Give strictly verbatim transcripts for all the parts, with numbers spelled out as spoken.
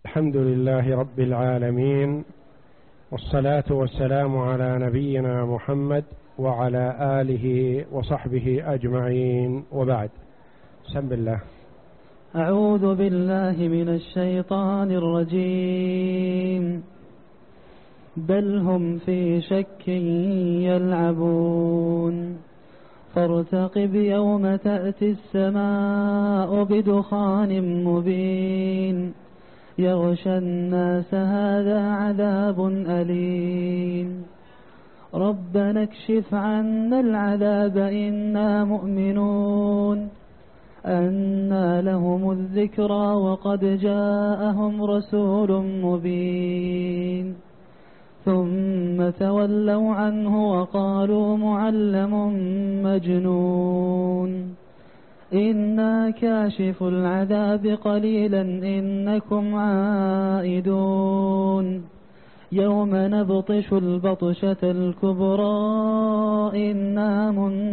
الحمد لله رب العالمين، والصلاة والسلام على نبينا محمد وعلى آله وصحبه أجمعين، وبعد. بسم الله. أعوذ بالله من الشيطان الرجيم. بل هم في شك يلعبون فارتقب يوم تأتي السماء بدخان مبين يغشى الناس هذا عذاب أليم ربنا اكشف عنا العذاب إنا مؤمنون أنى لهم الذكرى وقد جاءهم رسول مبين ثم تولوا عنه وقالوا معلم مجنون إنا كاشف العذاب قليلا إنكم عائدون يوم نبطش البطشة الكبرى إنا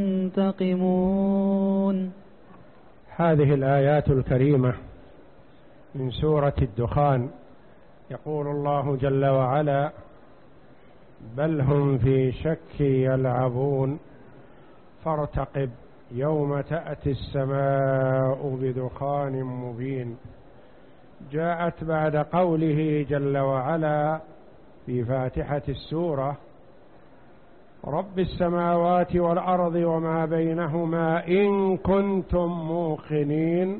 منتقمون. هذه الآيات الكريمة من سورة الدخان. يقول الله جل وعلا: بل هم في شك يلعبون فارتقب يوم تأتي السماء بدخان مبين. جاءت بعد قوله جل وعلا في فاتحة السورة: رب السماوات والأرض وما بينهما إن كنتم موقنين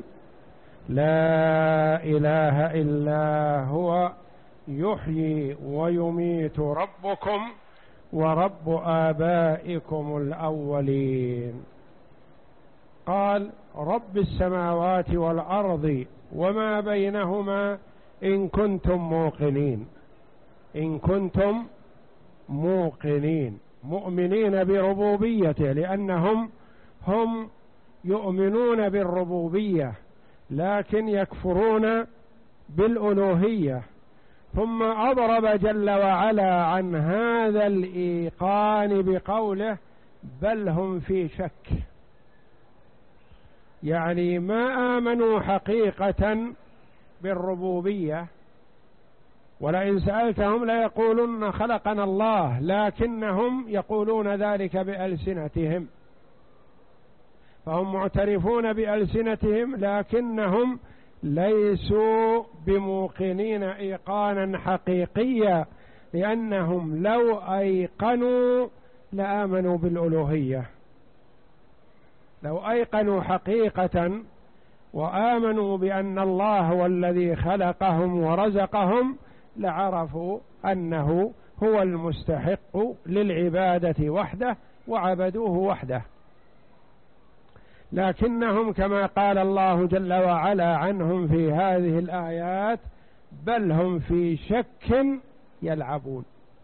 لا إله إلا هو يحيي ويميت ربكم ورب آبائكم الأولين. قال: رب السماوات والأرض وما بينهما إن كنتم موقنين. إن كنتم موقنين مؤمنين بربوبيته، لأنهم هم يؤمنون بالربوبية لكن يكفرون بالألوهية. ثم أضرب جل وعلا عن هذا الإيقان بقوله: بل هم في شك، يعني ما آمنوا حقيقة بالربوبية. ولئن سألتهم ليقولن خلقنا الله، لكنهم يقولون ذلك بألسنتهم، فهم معترفون بألسنتهم لكنهم ليسوا بموقنين إيقانا حقيقيا، لأنهم لو أيقنوا لآمنوا بالألوهية. لو أيقنوا حقيقة وآمنوا بأن الله هو الذي خلقهم ورزقهم لعرفوا أنه هو المستحق للعبادة وحده وعبدوه وحده. لكنهم كما قال الله جل وعلا عنهم في هذه الآيات: بل هم في شك يلعبون.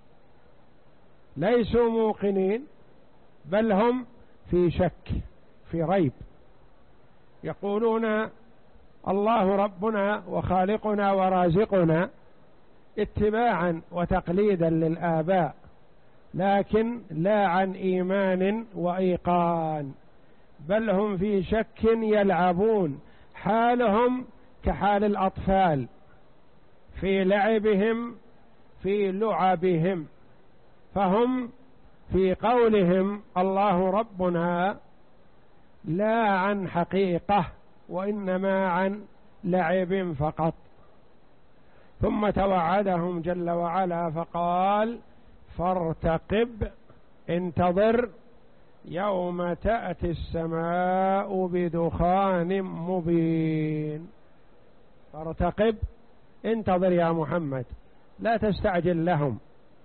ليسوا موقنين، بل هم في شك، في ريب. يقولون الله ربنا وخالقنا ورازقنا اتباعا وتقليدا للآباء، لكن لا عن إيمان وإيقان. بل هم في شك يلعبون، حالهم كحال الأطفال في لعبهم في لعبهم. فهم في قولهم الله ربنا لا عن حقيقة، وإنما عن لعب فقط. ثم توعدهم جل وعلا فقال: فارتقب، انتظر، يوم تأتي السماء بدخان مبين. فارتقب، انتظر يا محمد، لا تستعجل لهم.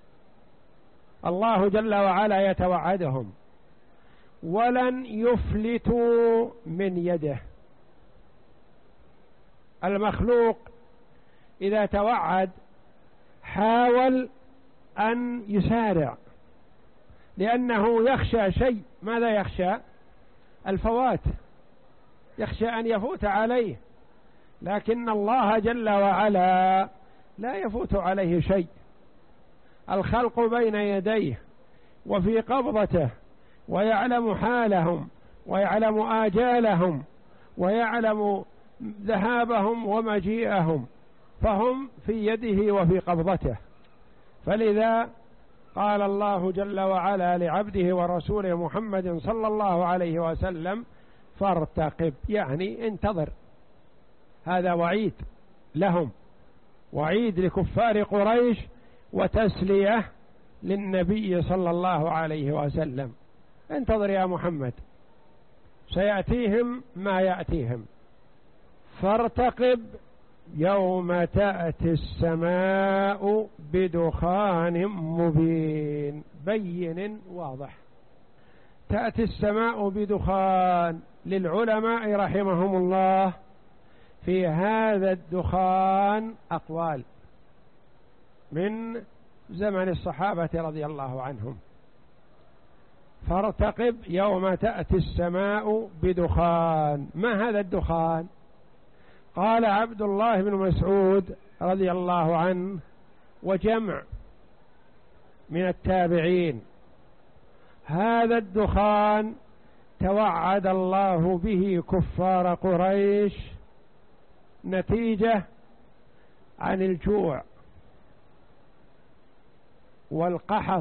الله جل وعلا يتوعدهم ولن يفلتوا من يده. المخلوق إذا توعد حاول أن يسارع، لأنه يخشى شيء. ماذا يخشى؟ الفوات، يخشى أن يفوت عليه. لكن الله جل وعلا لا يفوت عليه شيء. الخلق بين يديه وفي قبضته، ويعلم حالهم ويعلم آجالهم ويعلم ذهابهم ومجيئهم. فهم في يده وفي قبضته. فلذا قال الله جل وعلا لعبده ورسوله محمد صلى الله عليه وسلم فارتقب، يعني انتظر. هذا وعيد لهم، وعيد لكفار قريش وتسلية للنبي صلى الله عليه وسلم. انتظر يا محمد، سيأتيهم ما يأتيهم. فارتقب يوم تأتي السماء بدخان مبين، بين واضح. تأتي السماء بدخان، للعلماء رحمهم الله في هذا الدخان أقوال من زمن الصحابة رضي الله عنهم. فارتقب يوم تأتي السماء بدخان، ما هذا الدخان؟ قال عبد الله بن مسعود رضي الله عنه وجمع من التابعين: هذا الدخان توعد الله به كفار قريش نتيجة عن الجوع والقحط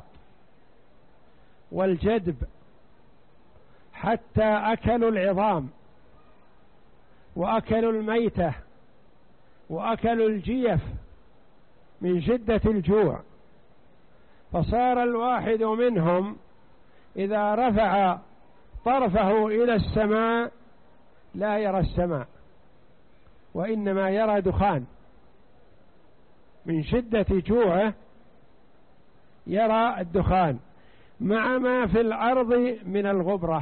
والجدب، حتى أكلوا العظام وأكلوا الميتة وأكلوا الجيف من شدة الجوع. فصار الواحد منهم إذا رفع طرفه إلى السماء لا يرى السماء، وإنما يرى دخان من شدة جوعه، يرى الدخان مع ما في الأرض من الغبرة،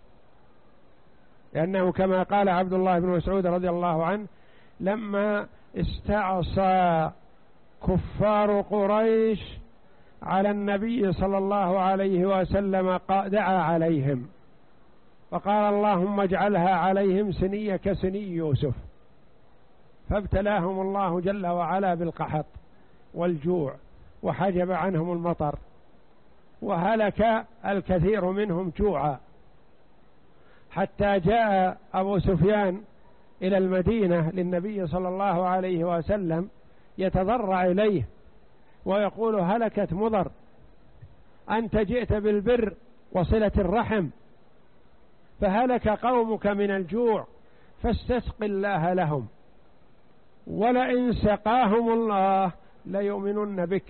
لأنه كما قال عبد الله بن مسعود رضي الله عنه: لما استعصى كفار قريش على النبي صلى الله عليه وسلم دعا عليهم فقال: اللهم اجعلها عليهم سنية كسني يوسف، فابتلاهم الله جل وعلا بالقحط والجوع وحجب عنهم المطر، وهلك الكثير منهم جوعا، حتى جاء أبو سفيان إلى المدينة للنبي صلى الله عليه وسلم يتضرع إليه ويقول: هلكت مضر، أنت جئت بالبر وصلة الرحم، فهلك قومك من الجوع، فاستسق الله لهم، ولئن سقاهم الله ليؤمنن بك.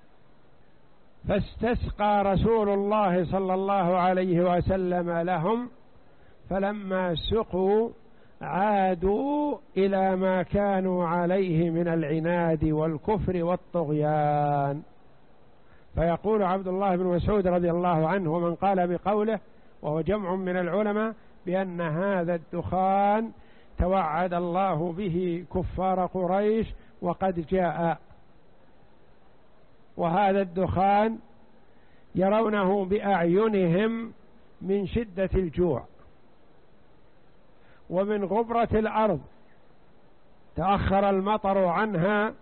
فاستسقى رسول الله صلى الله عليه وسلم لهم، فلما سقوا عادوا إلى ما كانوا عليه من العناد والكفر والطغيان. فيقول عبد الله بن مسعود رضي الله عنه ومن قال بقوله وهو جمع من العلماء بأن هذا الدخان توعد الله به كفار قريش وقد جاء، وهذا الدخان يرونه بأعينهم من شدة الجوع ومن غبرة الأرض، تأخر المطر عنها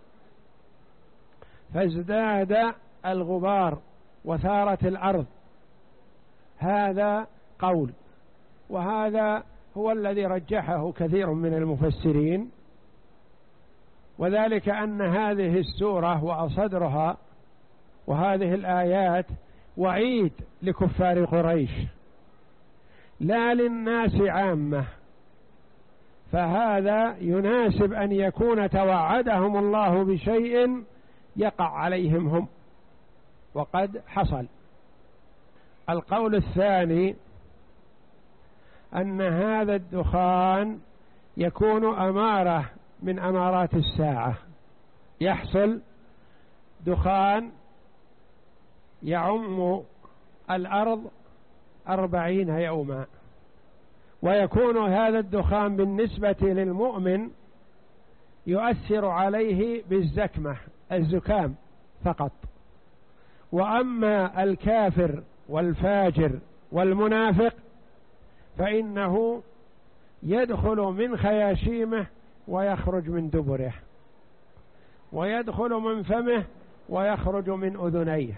فازداد الغبار وثارت الأرض. هذا قول، وهذا هو الذي رجحه كثير من المفسرين، وذلك أن هذه السورة وأصدرها وهذه الآيات وعيد لكفار قريش لا للناس عامة، فهذا يناسب أن يكون توعدهم الله بشيء يقع عليهم هم، وقد حصل. القول الثاني أن هذا الدخان يكون أمارة من أمارات الساعة، يحصل دخان يعم الأرض أربعين يوما، ويكون هذا الدخان بالنسبة للمؤمن يؤثر عليه بالزكمة الزكام فقط، وأما الكافر والفاجر والمنافق فإنه يدخل من خياشيمه ويخرج من دبره، ويدخل من فمه ويخرج من أذنيه،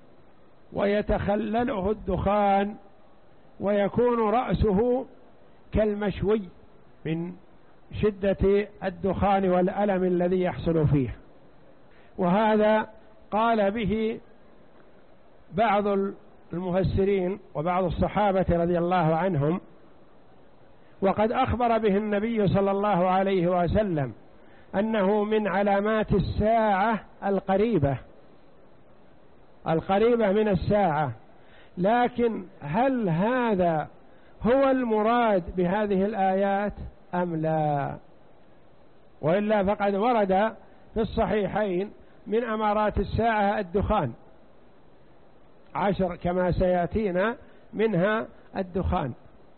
ويتخلله الدخان ويكون رأسه كالمشوي من شدة الدخان والألم الذي يحصل فيه. وهذا قال به بعض المفسرين وبعض الصحابة رضي الله عنهم، وقد أخبر به النبي صلى الله عليه وسلم أنه من علامات الساعة القريبة القريبة من الساعة. لكن هل هذا هو المراد بهذه الآيات أم لا؟ وإلا فقد ورد في الصحيحين من أمارات الساعة الدخان، عشر كما سيأتينا منها الدخان.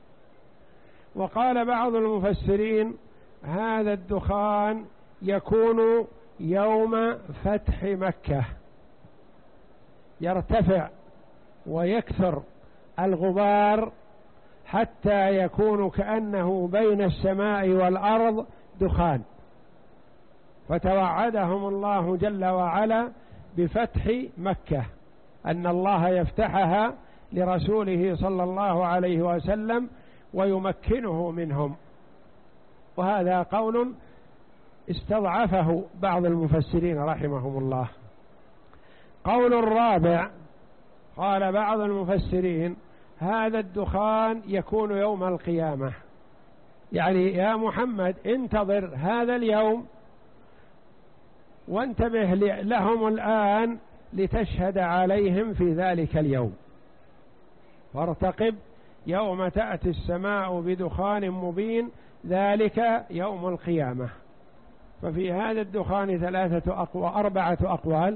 وقال بعض المفسرين هذا الدخان يكون يوم فتح مكة، يرتفع ويكثر الغبار حتى يكون كأنه بين السماء والأرض دخان، فتوعدهم الله جل وعلا بفتح مكة، أن الله يفتحها لرسوله صلى الله عليه وسلم ويمكنه منهم. وهذا قول استضعفه بعض المفسرين رحمهم الله. قول الرابع قال بعض المفسرين هذا الدخان يكون يوم القيامة، يعني يا محمد انتظر هذا اليوم وانتبه لهم الآن لتشهد عليهم في ذلك اليوم، فارتقب يوم تأتي السماء بدخان مبين ذلك يوم القيامة. ففي هذا الدخان ثلاثة أقوى أربعة أقوال،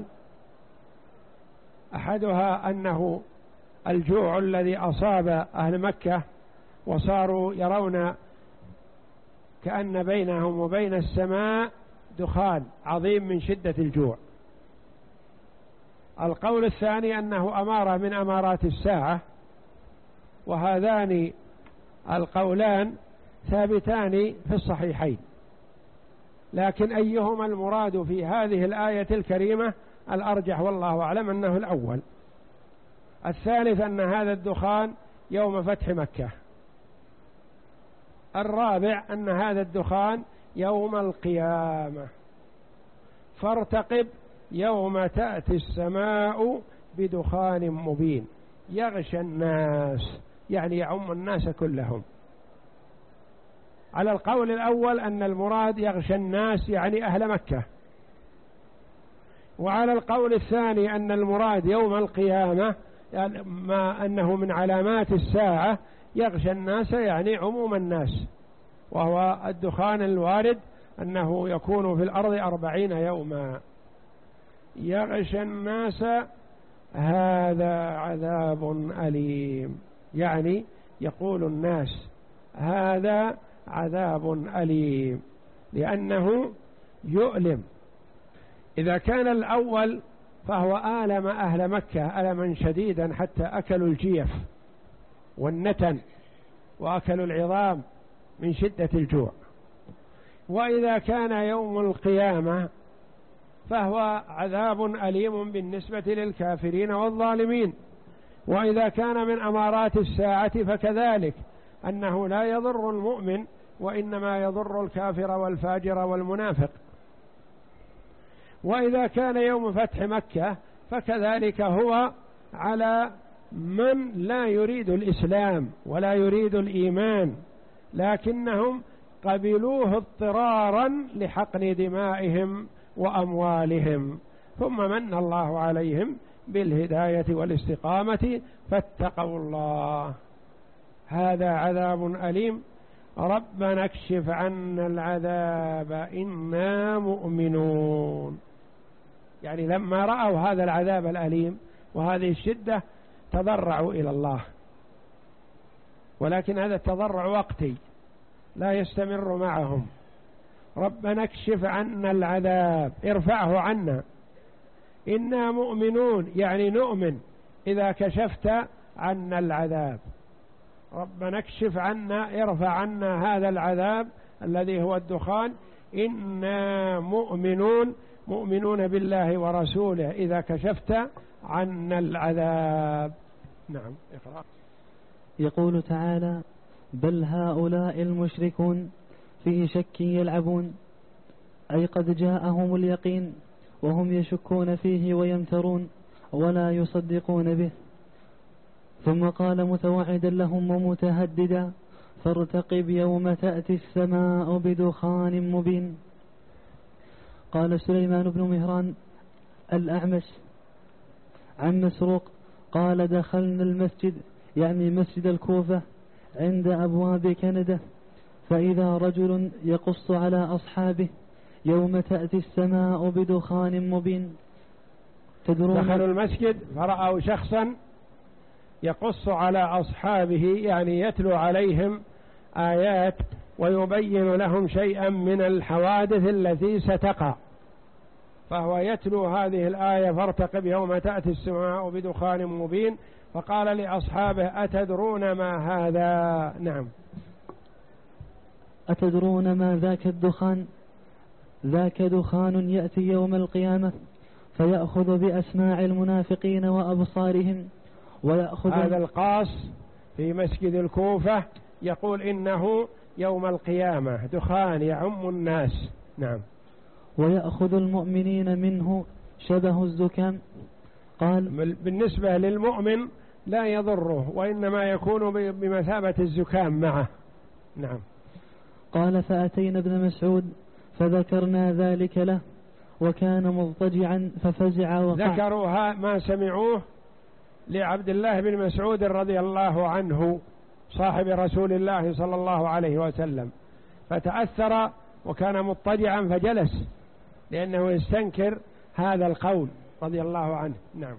أحدها أنه الجوع الذي أصاب أهل مكة وصاروا يرون كأن بينهم وبين السماء دخان عظيم من شدة الجوع. القول الثاني أنه أمارة من أمارات الساعة، وهذان القولان ثابتان في الصحيحين، لكن أيهما المراد في هذه الآية الكريمة الأرجح والله أعلم أنه الأول. الثالث أن هذا الدخان يوم فتح مكة. الرابع أن هذا الدخان يوم القيامة، فارتقب يوم تأتي السماء بدخان مبين يغشى الناس، يعني يعم الناس كلهم. على القول الأول أن المراد يغشى الناس يعني أهل مكة، وعلى القول الثاني أن المراد يوم القيامة يعني ما أنه من علامات الساعة يغشى الناس يعني عموم الناس، وهو الدخان الوارد أنه يكون في الأرض أربعين يوما. يغشى الناس هذا عذاب أليم، يعني يقول الناس هذا عذاب أليم لأنه يؤلم. إذا كان الأول فهو آلم أهل مكة ألما شديدا حتى أكلوا الجيف والنتن وأكلوا العظام من شدة الجوع. وإذا كان يوم القيامة فهو عذاب أليم بالنسبة للكافرين والظالمين. وإذا كان من أمارات الساعة فكذلك أنه لا يضر المؤمن وإنما يضر الكافر والفاجر والمنافق. وإذا كان يوم فتح مكة فكذلك هو على من لا يريد الإسلام ولا يريد الإيمان، لكنهم قبلوه اضطرارا لحقن دمائهم وأموالهم، ثم من الله عليهم بالهداية والاستقامة فاتقوا الله. هذا عذاب أليم ربنا اكشف عنا العذاب إنا مؤمنون. يعني لما رأوا هذا العذاب الأليم وهذه الشدة تضرعوا إلى الله، ولكن هذا التضرع وقتي لا يستمر معهم. ربنا اكشف عنا العذاب، ارفعه عنا. إنا مؤمنون يعني نؤمن إذا كشفت عنا العذاب. ربنا اكشف عنا، ارفع عنا هذا العذاب الذي هو الدخان. إنا مؤمنون، مؤمنون بالله ورسوله إذا كشفت عنا العذاب. نعم اقرأ. يقول تعالى: بل هؤلاء المشركون في شك يلعبون، أي قد جاءهم اليقين وهم يشكون فيه ويمترون ولا يصدقون به. ثم قال متوعدا لهم ومتهددا: فارتقب يوم تأتي السماء بدخان مبين. قال سليمان بن مهران الأعمش عن مسروق قال: دخلنا المسجد، يعني مسجد الكوفة، عند أبواب كندا، فإذا رجل يقص على أصحابه: يوم تأتي السماء بدخان مبين. دخلوا المسجد فرأوا شخصا يقص على أصحابه، يعني يتلو عليهم آيات ويبين لهم شيئا من الحوادث التي ستقع، فهو يتلو هذه الآية: فارتقب يوم تأتي السماء بدخان مبين. فقال لأصحابه: أتدرون ما هذا؟ نعم. أتدرون ما ذاك الدخان؟ ذاك دخان يأتي يوم القيامة فيأخذ بأسماع المنافقين وأبصارهم ويأخذ. هذا القاص في مسجد الكوفة يقول إنه يوم القيامة دخان يعم الناس. نعم. ويأخذ المؤمنين منه شبه الزكام. قال: بالنسبة للمؤمن لا يضره، وإنما يكون بمثابة الزكام معه. نعم. قال: فأتينا ابن مسعود فذكرنا ذلك له وكان مضطجعا ففزع وقع. ذكروا ما سمعوه لعبد الله بن مسعود رضي الله عنه صاحب رسول الله صلى الله عليه وسلم، فتأثر وكان مضطجعا فجلس لأنه يستنكر هذا القول رضي الله عنه. نعم.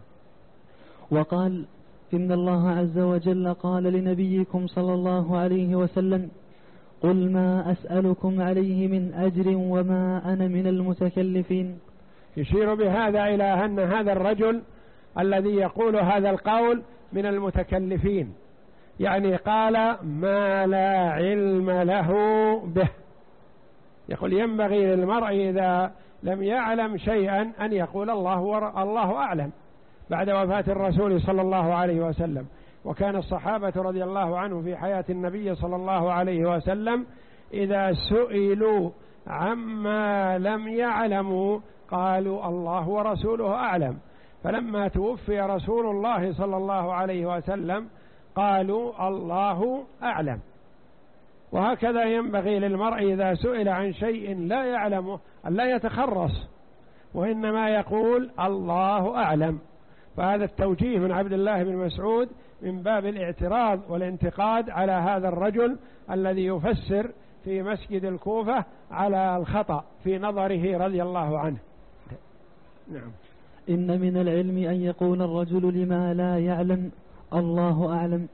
وقال: إن الله عز وجل قال لنبيكم صلى الله عليه وسلم: قل ما أسألكم عليه من أجر وما أنا من المتكلفين. يشير بهذا إلى أن هذا الرجل الذي يقول هذا القول من المتكلفين، يعني قال ما لا علم له به. يقول ينبغي للمرء إذا لم يعلم شيئا أن يقول الله الله أعلم بعد وفاة الرسول صلى الله عليه وسلم. وكان الصحابة رضي الله عنهم في حياة النبي صلى الله عليه وسلم إذا سئلوا عما لم يعلموا قالوا الله ورسوله أعلم، فلما توفي رسول الله صلى الله عليه وسلم قالوا الله أعلم. وهكذا ينبغي للمرء إذا سئل عن شيء لا يعلمه أن لا يتخرص، وإنما يقول الله أعلم. فهذا التوجيه من عبد الله بن مسعود من باب الاعتراض والانتقاد على هذا الرجل الذي يفسر في مسجد الكوفة على الخطأ في نظره رضي الله عنه. نعم. إن من العلم أن يقول الرجل لما لا يعلم الله أعلم.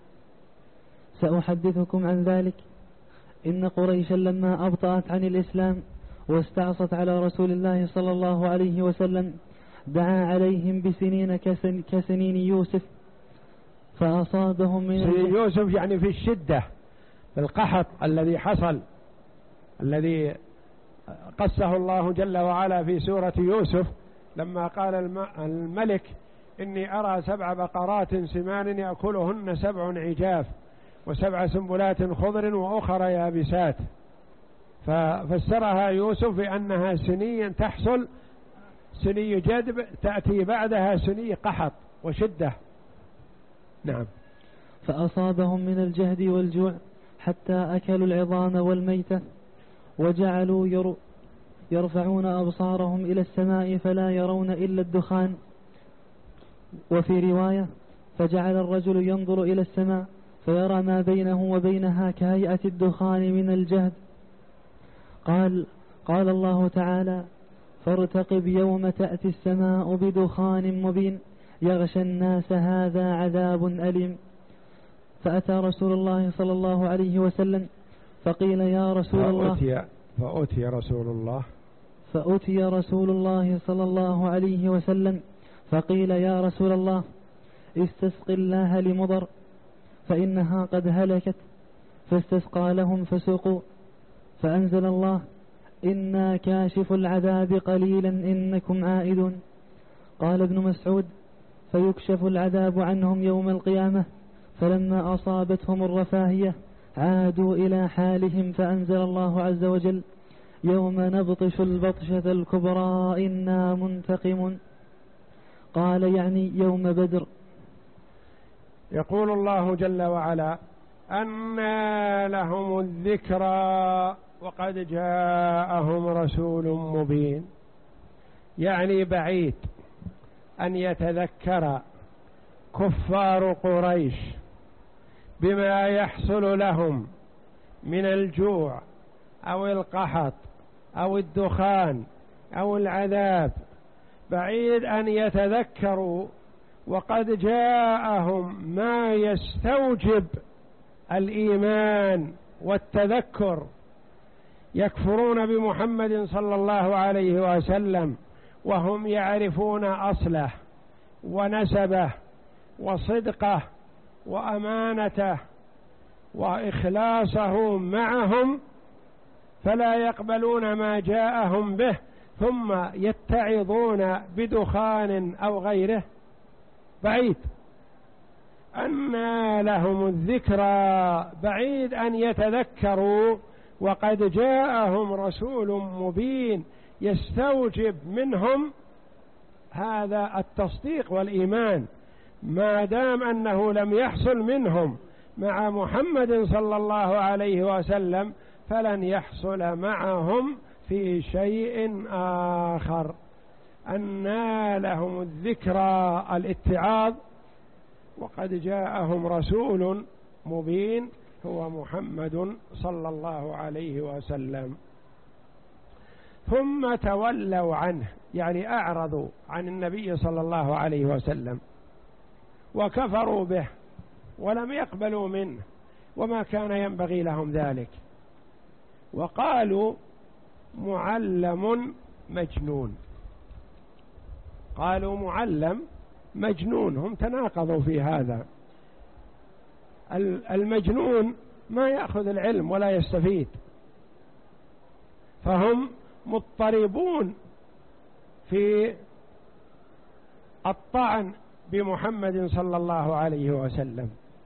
سأحدثكم عن ذلك. إن قريشا لما أبطأت عن الإسلام واستعصت على رسول الله صلى الله عليه وسلم دعا عليهم بسنين كسن كسنين يوسف فأصابهم من سنين يوسف يعني في الشدة، في القحط الذي حصل، الذي قصه الله جل وعلا في سورة يوسف لما قال الملك إني أرى سبع بقرات سمان يأكلهن سبع عجاف وسبع سنبلات خضر وأخر يابسات، ففسرها يوسف بأنها سنيا تحصل، سني جدب تأتي بعدها سني قحط وشدة. نعم. فأصابهم من الجهد والجوع حتى أكلوا العظام والميتة وجعلوا يرفعون أبصارهم إلى السماء فلا يرون إلا الدخان. وفي رواية فجعل الرجل ينظر إلى السماء فيرى ما بينه وبينها كهيئة الدخان من الجهد. قال قال الله تعالى: فارتقب يوم تأتي السماء بدخان مبين يغشى الناس هذا عذاب أليم. فأتى رسول الله صلى الله عليه وسلم فقيل يا رسول الله فأتي, فأتي رسول الله فأتي رسول الله صلى الله عليه وسلم فقيل يا رسول الله استسق الله لمضر فإنها قد هلكت، فاستسقى لهم فسقوا، فأنزل الله: إنا كاشف العذاب قليلا إنكم عائدون. قال ابن مسعود: فيكشف العذاب عنهم يوم القيامة، فلما أصابتهم الرفاهية عادوا إلى حالهم فأنزل الله عز وجل يوم نبطش البطشة الكبرى إنا منتقم. قال يعني يوم بدر. يقول الله جل وعلا أنى لهم الذكرى وقد جاءهم رسول مبين، يعني بعيد أن يتذكر كفار قريش بما يحصل لهم من الجوع أو القحط أو الدخان أو العذاب، بعيد أن يتذكروا وقد جاءهم ما يستوجب الإيمان والتذكر. يكفرون بمحمد صلى الله عليه وسلم وهم يعرفون أصله ونسبه وصدقه وأمانته وإخلاصه معهم، فلا يقبلون ما جاءهم به ثم يتعظون بدخان أو غيره. بعيد أنى لهم الذكرى، بعيد أن يتذكروا وقد جاءهم رسول مبين يستوجب منهم هذا التصديق والإيمان. ما دام أنه لم يحصل منهم مع محمد صلى الله عليه وسلم فلن يحصل معهم في شيء آخر. أنى لهم الذكرى الاتعاظ وقد جاءهم رسول مبين هو محمد صلى الله عليه وسلم. ثم تولوا عنه، يعني أعرضوا عن النبي صلى الله عليه وسلم وكفروا به ولم يقبلوا منه وما كان ينبغي لهم ذلك، وقالوا معلم مجنون. قالوا معلم مجنون، هم تناقضوا في هذا. المجنون ما يأخذ العلم ولا يستفيد، فهم مضطربون في الطعن بمحمد صلى الله عليه وسلم،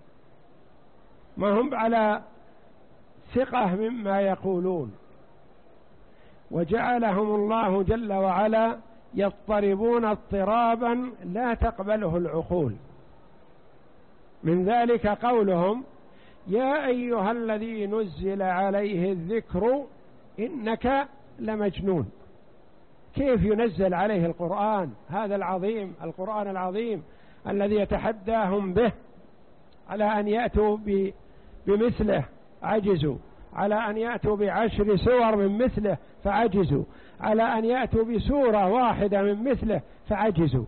ما هم على ثقة مما يقولون، وجعلهم الله جل وعلا يضطربون اضطرابا لا تقبله العقول. من ذلك قولهم يا أيها الذي نزل عليه الذكر إنك لمجنون. كيف ينزل عليه القرآن هذا العظيم، القرآن العظيم الذي يتحداهم به، على أن يأتوا بمثله عجزوا، على أن يأتوا بعشر سور من مثله فعجزوا، على أن يأتوا بسورة واحدة من مثله فعجزوا.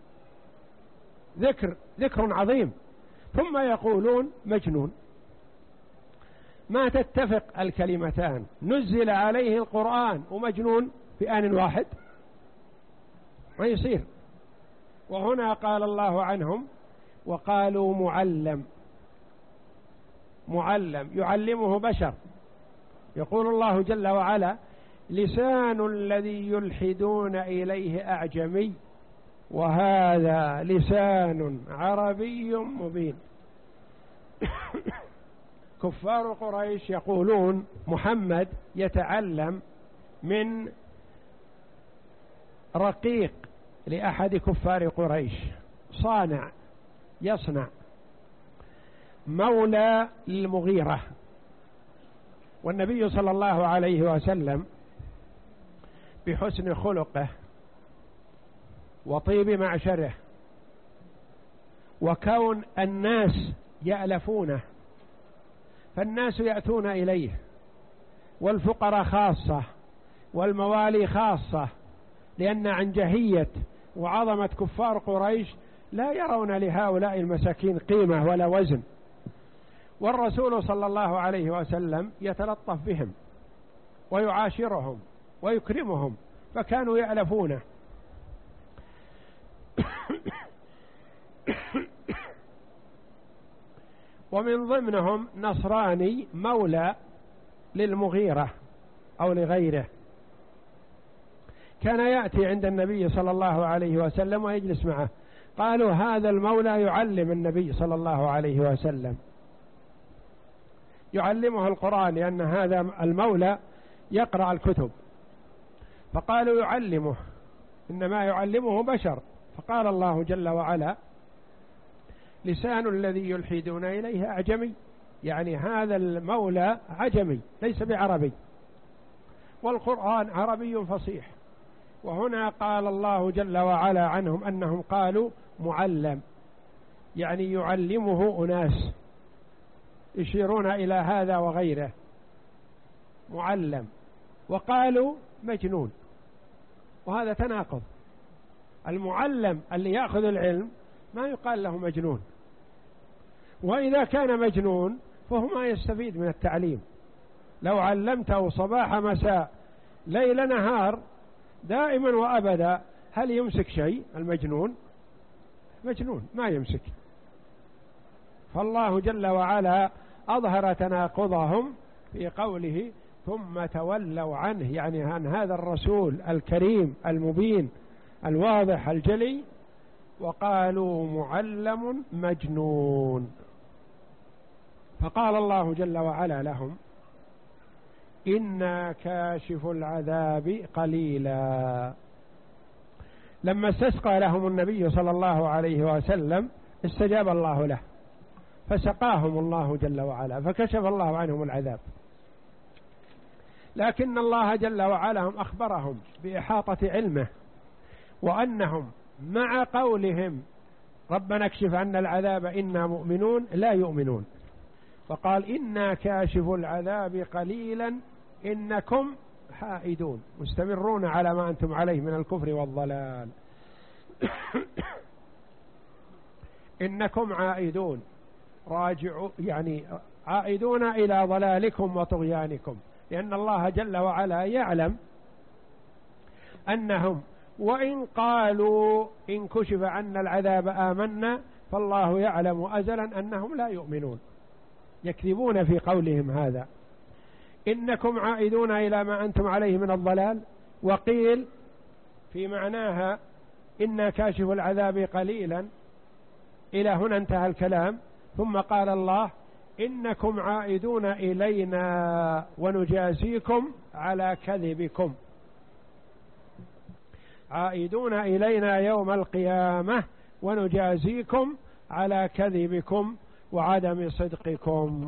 ذكر ذكر عظيم، ثم يقولون مجنون. ما تتفق الكلمتان، نزل عليه القرآن ومجنون في آن واحد، ما يصير. وهنا قال الله عنهم وقالوا معلم، معلم يعلمه بشر. يقول الله جل وعلا لسان الذي يلحدون إليه أعجمي وهذا لسان عربي مبين. كفار قريش يقولون محمد يتعلم من رقيق لأحد كفار قريش، صانع يصنع، مولى للمغيرة. والنبي صلى الله عليه وسلم بحسن خلقه وطيب معشره وكون الناس يألفونه، فالناس يأتون إليه، والفقراء خاصة والموالي خاصة، لأن عنجهية وعظمة كفار قريش لا يرون لهؤلاء المساكين قيمة ولا وزن. والرسول صلى الله عليه وسلم يتلطف بهم ويعاشرهم ويكرمهم، فكانوا يألفونه. ومن ضمنهم نصراني مولى للمغيرة أو لغيره، كان يأتي عند النبي صلى الله عليه وسلم ويجلس معه. قالوا هذا المولى يعلم النبي صلى الله عليه وسلم، يعلمه القرآن، لأن هذا المولى يقرأ الكتب، فقالوا يعلمه، إنما يعلمه بشر. فقال الله جل وعلا: لسان الذي يلحدون إليه أعجمي، يعني هذا المولى عجمي ليس بعربي، والقرآن عربي فصيح. وهنا قال الله جل وعلا عنهم أنهم قالوا معلم، يعني يعلمه أناس، يشيرون إلى هذا وغيره، معلم. وقالوا مجنون، وهذا تناقض. المعلم اللي يأخذ العلم ما يقال له مجنون، وإذا كان مجنون فهو ما يستفيد من التعليم. لو علمته صباح مساء ليل نهار دائما وأبدا هل يمسك شيء؟ المجنون مجنون ما يمسك. فالله جل وعلا أظهر تناقضهم في قوله: ثم تولوا عنه، يعني عن هذا الرسول الكريم المبين الواضح الجلي، وقالوا معلم مجنون. فقال الله جل وعلا لهم: إنا كاشف العذاب قليلا. لما استسقى لهم النبي صلى الله عليه وسلم استجاب الله له، فسقاهم الله جل وعلا، فكشف الله عنهم العذاب. لكن الله جل وعلا أخبرهم بإحاطة علمه، وأنهم مع قولهم ربنا اكشف عنا العذاب إنا مؤمنون لا يؤمنون. فقال: إنا كاشف العذاب قليلا إنكم حائدون، مستمرون على ما أنتم عليه من الكفر والضلال. إنكم عائدون، راجعوا، يعني عائدون إلى ضلالكم وطغيانكم، لأن الله جل وعلا يعلم أنهم وإن قالوا إن كشف عنا العذاب آمنا، فالله يعلم أزلا أنهم لا يؤمنون، يكذبون في قولهم هذا. إنكم عائدون إلى ما أنتم عليه من الضلال. وقيل في معناها إنا كاشف العذاب قليلا، إلى هنا انتهى الكلام. ثم قال الله: إنكم عائدون إلينا ونجازيكم على كذبكم، عائدون إلينا يوم القيامة ونجازيكم على كذبكم وعدم صدقكم.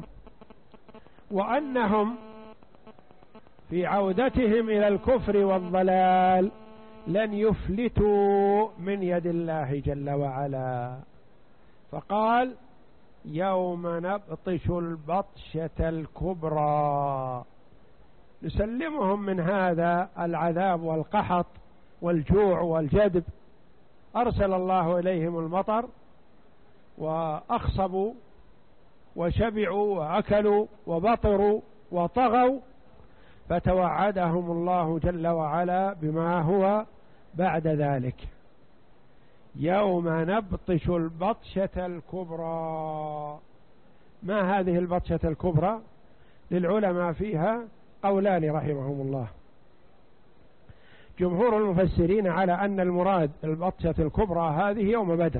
وأنهم في عودتهم إلى الكفر والضلال لن يفلتوا من يد الله جل وعلا. فقال: يوم نبطش البطشة الكبرى، نسلمهم من هذا العذاب والقحط والجوع والجدب. أرسل الله إليهم المطر وأخصبوا وشبعوا وأكلوا وبطروا وطغوا، فتوعدهم الله جل وعلا بما هو بعد ذلك: يوم نبطش البطشة الكبرى. ما هذه البطشة الكبرى؟ للعلماء فيها قولان رحمهم الله. جمهور المفسرين على أن المراد البطشة الكبرى هذه يوم بدر،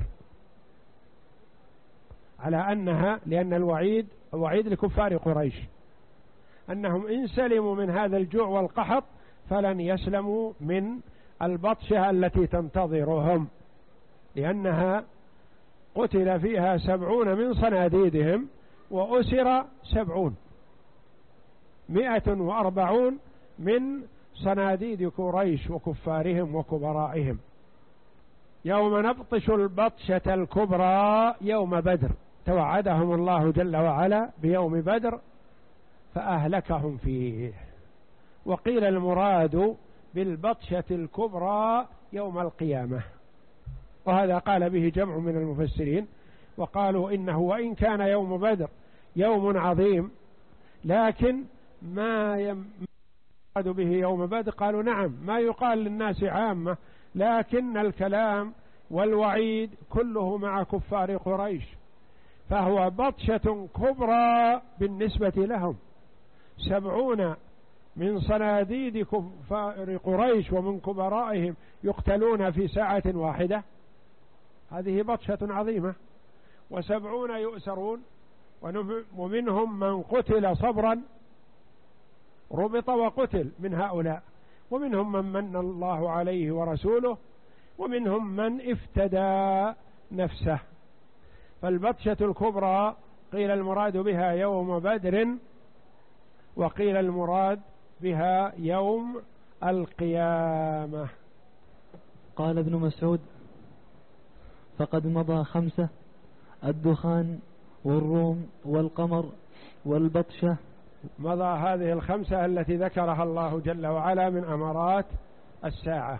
على أنها لأن الوعيد وعيد لكفار قريش أنهم إن سلموا من هذا الجوع والقحط فلن يسلموا من البطشة التي تنتظرهم، لأنها قتل فيها سبعون من صناديدهم وأسر سبعون، مئة وأربعون من صناديد قريش وكفارهم وكبرائهم. يوم نبطش البطشة الكبرى يوم بدر، توعدهم الله جل وعلا بيوم بدر فأهلكهم فيه. وقيل المراد بالبطشة الكبرى يوم القيامة، وهذا قال به جمع من المفسرين، وقالوا إنه وإن كان يوم بدر يوم عظيم لكن ما يراد به يوم بدر، قالوا نعم ما يقال للناس عامة، لكن الكلام والوعيد كله مع كفار قريش، فهو بطشة كبرى بالنسبة لهم. سبعون من صناديد كفار قريش ومن كبرائهم يقتلون في ساعة واحدة، هذه بطشة عظيمة. وسبعون يؤسرون ومنهم من قتل صبرا ربط وقتل من هؤلاء، ومنهم من من الله عليه ورسوله، ومنهم من افتدى نفسه. فالبطشة الكبرى قيل المراد بها يوم بدر، وقيل المراد بها يوم القيامة. قال ابن مسعود: فقد مضى خمسة: الدخان والروم والقمر والبطشة. مضى هذه الخمسة التي ذكرها الله جل وعلا من أمارات الساعة: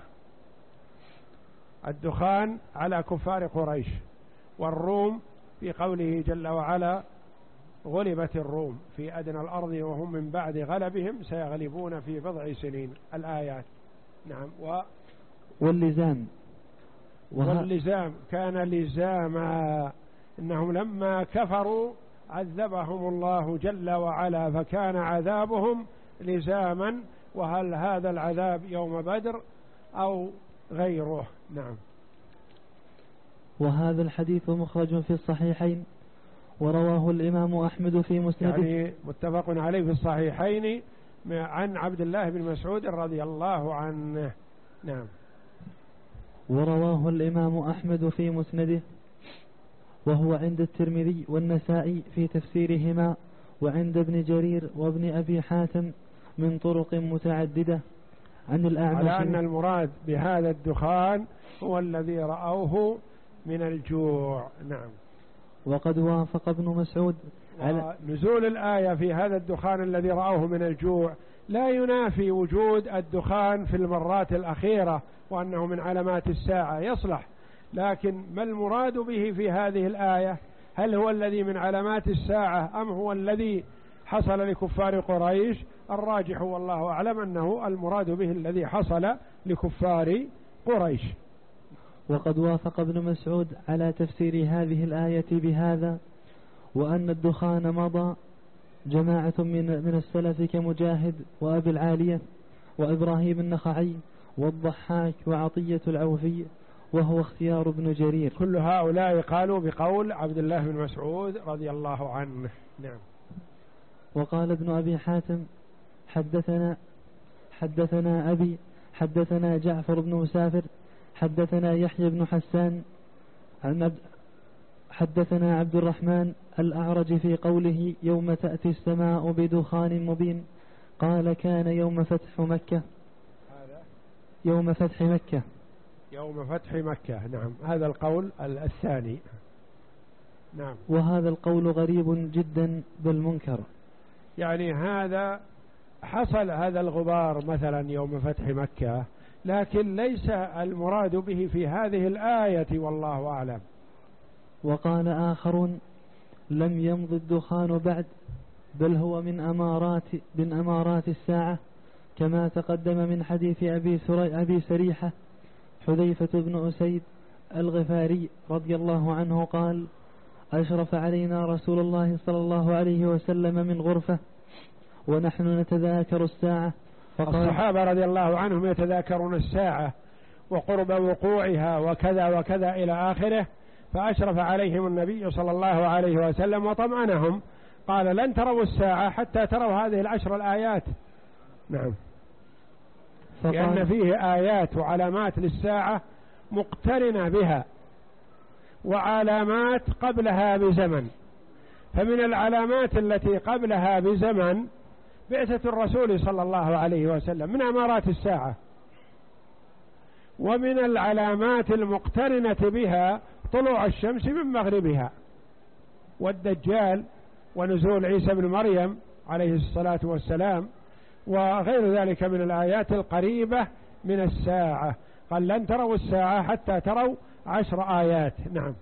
الدخان على كفار قريش، والروم في قوله جل وعلا: غلبت الروم في أدنى الأرض وهم من بعد غلبهم سيغلبون في بضع سنين، الآيات. نعم. و واللزام واللزام كان لزاما، إنهم لما كفروا عذبهم الله جل وعلا فكان عذابهم لزاما. وهل هذا العذاب يوم بدر أو غيره؟ نعم. وهذا الحديث مخرج في الصحيحين، ورواه الإمام أحمد في مسنده، يعني متفق عليه في الصحيحين عن عبد الله بن مسعود رضي الله عنه. نعم. ورواه الإمام أحمد في مسنده، وهو عند الترمذي والنسائي في تفسيرهما، وعند ابن جرير وابن أبي حاتم من طرق متعددة عن الأعمش، على أن المراد بهذا الدخان هو الذي رأوه من الجوع. نعم. وقد وافق ابن مسعود على نزول الآية في هذا الدخان الذي رأوه من الجوع لا ينافي وجود الدخان في المرات الأخيرة وأنه من علامات الساعة يصلح، لكن ما المراد به في هذه الآية؟ هل هو الذي من علامات الساعة أم هو الذي حصل لكفار قريش؟ الراجح والله أعلم أنه المراد به الذي حصل لكفار قريش. وقد وافق ابن مسعود على تفسير هذه الآية بهذا، وأن الدخان مضى جماعة من من السلف كمجاهد وأبي العالية وإبراهيم النخعي والضحاك وعطية العوفي، وهو اختيار ابن جرير. كل هؤلاء قالوا بقول عبد الله بن مسعود رضي الله عنه. نعم. وقال ابن أبي حاتم: حدثنا حدثنا أبي حدثنا جعفر بن مسافر حدثنا يحيى بن حسان عن عبد حدثنا عبد الرحمن الأعرج في قوله: يوم تأتي السماء بدخان مبين، قال: كان يوم فتح مكة. يوم فتح مكة يوم فتح مكة. نعم. هذا القول الثاني. نعم. وهذا القول غريب جدا بل منكر، يعني هذا حصل هذا الغبار مثلا يوم فتح مكة، لكن ليس المراد به في هذه الآية والله أعلم. وقال آخرون: لم يمض الدخان بعد، بل هو من أمارات من أمارات الساعة، كما تقدم من حديث أبي, أبي سريحة حذيفة بن أسيد الغفاري رضي الله عنه قال: أشرف علينا رسول الله صلى الله عليه وسلم من غرفة ونحن نتذاكر الساعة، فقال: الصحابة رضي الله عنهم يتذاكرون الساعة وقرب وقوعها وكذا وكذا إلى آخره، فأشرف عليهم النبي صلى الله عليه وسلم وطمأنهم، قال: لن تروا الساعة حتى تروا هذه العشر الآيات. نعم. لأن فيه آيات وعلامات للساعة مقترنة بها، وعلامات قبلها بزمن. فمن العلامات التي قبلها بزمن بعثة الرسول صلى الله عليه وسلم من أمارات الساعة، ومن العلامات المقترنة بها طلوع الشمس من مغربها، والدجال، ونزول عيسى بن مريم عليه الصلاة والسلام، وغير ذلك من الآيات القريبة من الساعة. قال: لن تروا الساعة حتى تروا عشر آيات. نعم.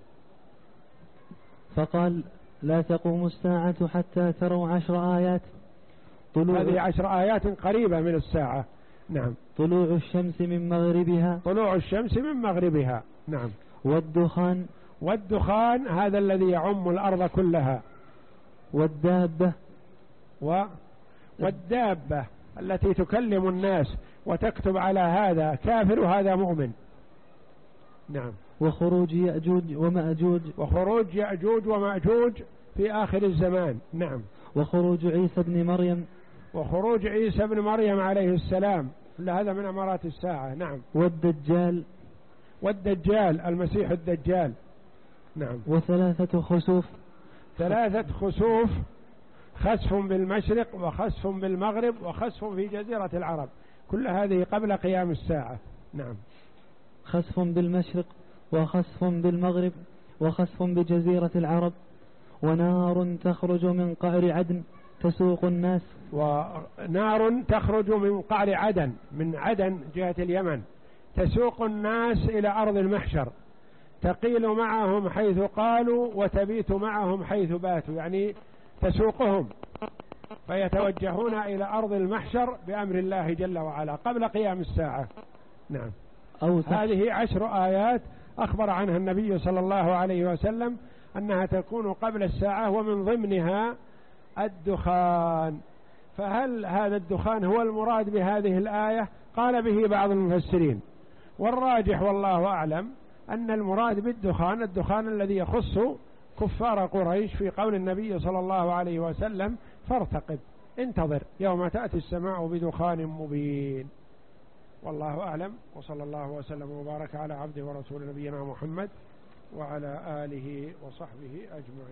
فقال: لا تقوم الساعة حتى تروا عشر آيات. هذه عشر آيات قريبة من الساعة. نعم. طلوع الشمس من مغربها طلوع الشمس من مغربها. نعم. والدخان والدخان هذا الذي يعم الأرض كلها. والدابة و والدابة التي تكلم الناس وتكتب على هذا كافر وهذا مؤمن. نعم. وخروج يأجوج ومأجوج وخروج يأجوج ومأجوج في آخر الزمان. نعم. وخروج عيسى بن مريم وخروج عيسى بن مريم عليه السلام، هذا من أمارات الساعة. نعم. والدجال والدجال المسيح الدجال. نعم. وثلاثة خسوف ثلاثة خسوف، خسف بالمشرق وخسف بالمغرب وخسف في جزيرة العرب، كل هذه قبل قيام الساعة. نعم. خسف بالمشرق وخسف بالمغرب وخسف بجزيرة العرب. ونار تخرج من قعر عدن تسوق الناس. ونار تخرج من قعر عدن، من عدن جهة اليمن، تسوق الناس إلى أرض المحشر، تقيل معهم حيث قالوا وتبيت معهم حيث باتوا، يعني تسوقهم فيتوجهون إلى أرض المحشر بأمر الله جل وعلا قبل قيام الساعة. نعم. هذه عشر آيات أخبر عنها النبي صلى الله عليه وسلم أنها تكون قبل الساعة، ومن ضمنها الدخان. فهل هذا الدخان هو المراد بهذه الآية؟ قال به بعض المفسرين، والراجح والله أعلم أن المراد بالدخان الدخان الذي يخص كفار قريش في قول النبي صلى الله عليه وسلم: فارتقب، انتظر يوم تأتي السماء بدخان مبين. والله أعلم، وصلى الله وسلم وبارك على عبده ورسول نبينا محمد وعلى آله وصحبه أجمعين.